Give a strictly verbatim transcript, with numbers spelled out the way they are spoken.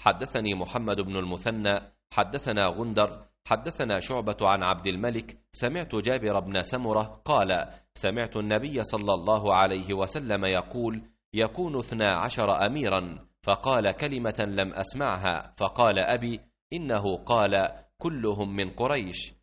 حدثني محمد بن المثنى حدثنا غندر حدثنا شعبة عن عبد الملك سمعت جابر بن سمرة قال سمعت النبي صلى الله عليه وسلم يقول يكون اثنا عشر أميرا، فقال كلمة لم أسمعها، فقال أبي إنه قال كلهم من قريش.